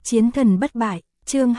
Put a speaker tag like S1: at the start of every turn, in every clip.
S1: Chiến thần bất bại, chương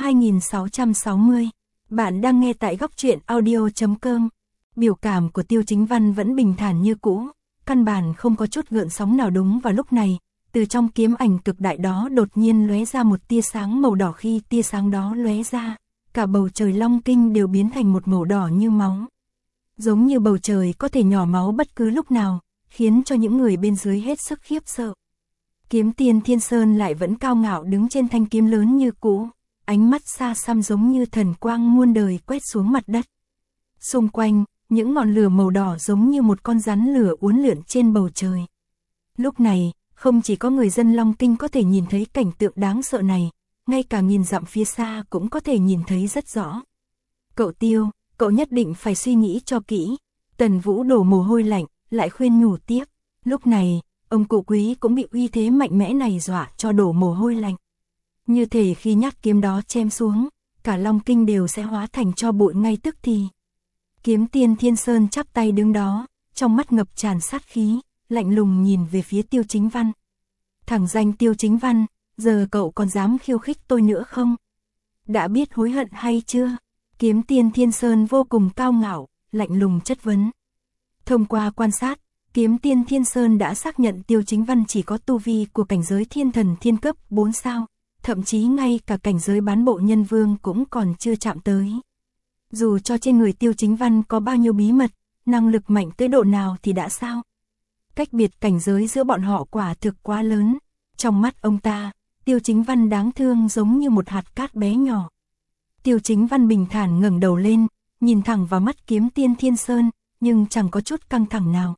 S1: 2660. Bạn đang nghe tại góc truyện audio.com. Biểu cảm của Tiêu Chính Văn vẫn bình thản như cũ, căn bản không có chút gợn sóng nào. Đúng vào lúc này, từ trong kiếm ảnh cực đại đó đột nhiên lóe ra một tia sáng màu đỏ. Khi tia sáng đó lóe ra, cả bầu trời Long Kinh đều biến thành một màu đỏ như máu. Giống như bầu trời có thể nhỏ máu bất cứ lúc nào, khiến cho những người bên dưới hết sức khiếp sợ. Kiếm tiên Thiên Sơn lại vẫn cao ngạo đứng trên thanh kiếm lớn như cũ, ánh mắt xa xăm giống như thần quang muôn đời quét xuống mặt đất. Xung quanh, những ngọn lửa màu đỏ giống như một con rắn lửa uốn lượn trên bầu trời. Lúc này, không chỉ có người dân Long Kinh có thể nhìn thấy cảnh tượng đáng sợ này, ngay cả nghìn dặm phía xa cũng có thể nhìn thấy rất rõ. Cậu Tiêu, cậu nhất định phải suy nghĩ cho kỹ. Tần Vũ đổ mồ hôi lạnh, lại khuyên nhủ tiếp. Lúc này, ông cụ Quý cũng bị uy thế mạnh mẽ này dọa cho đổ mồ hôi lạnh. Như thể khi nhát kiếm đó chém xuống, cả Long Kinh đều sẽ hóa thành tro bụi ngay tức thì. Kiếm tiên Thiên Sơn chắp tay đứng đó, trong mắt ngập tràn sát khí, lạnh lùng nhìn về phía Tiêu Chính Văn. Thẳng danh Tiêu Chính Văn, giờ cậu còn dám khiêu khích tôi nữa không? Đã biết hối hận hay chưa? Kiếm tiên Thiên Sơn vô cùng cao ngạo, lạnh lùng chất vấn. Thông qua quan sát, Kiếm tiên Thiên Sơn đã xác nhận Tiêu Chính Văn chỉ có tu vi của cảnh giới thiên thần thiên cấp 4 sao, thậm chí ngay cả cảnh giới bán bộ nhân vương cũng còn chưa chạm tới. Dù cho trên người Tiêu Chính Văn có bao nhiêu bí mật, năng lực mạnh tới độ nào thì đã sao? Cách biệt cảnh giới giữa bọn họ quả thực quá lớn. Trong mắt ông ta, Tiêu Chính Văn đáng thương giống như một hạt cát bé nhỏ. Tiêu Chính Văn bình thản ngẩng đầu lên, nhìn thẳng vào mắt Kiếm tiên Thiên Sơn, nhưng chẳng có chút căng thẳng nào.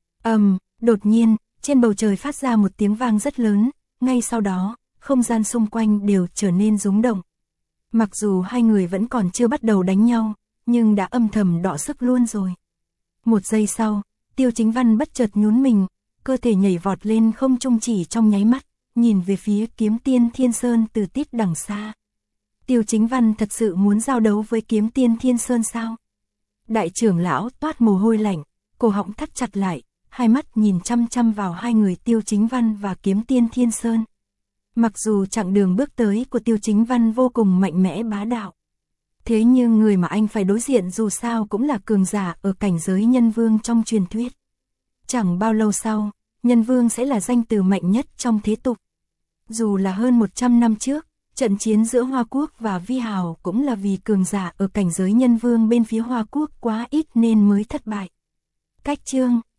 S1: Đột nhiên, trên bầu trời phát ra một tiếng vang rất lớn, ngay sau đó, không gian xung quanh đều trở nên rung động. Mặc dù hai người vẫn còn chưa bắt đầu đánh nhau, nhưng đã âm thầm đọ sức luôn rồi. Một giây sau, Tiêu Chính Văn bất chợt nhún mình, cơ thể nhảy vọt lên không trung chỉ trong nháy mắt, nhìn về phía Kiếm tiên Thiên Sơn từ tít đằng xa. Tiêu Chính Văn thật sự muốn giao đấu với Kiếm tiên Thiên Sơn sao? Đại trưởng lão toát mồ hôi lạnh, cổ họng thắt chặt lại, hai mắt nhìn chăm chăm vào hai người Tiêu Chính Văn và Kiếm tiên Thiên Sơn. Mặc dù chặng đường bước tới của Tiêu Chính Văn vô cùng mạnh mẽ bá đạo, thế nhưng người mà anh phải đối diện dù sao cũng là cường giả ở cảnh giới nhân vương trong truyền thuyết. Chẳng bao lâu sau, nhân vương sẽ là danh từ mạnh nhất trong thế tục. Dù là hơn 100 năm trước, trận chiến giữa Hoa Quốc và Vi Hào cũng là vì cường giả ở cảnh giới nhân vương bên phía Hoa Quốc quá ít nên mới thất bại. Cách chương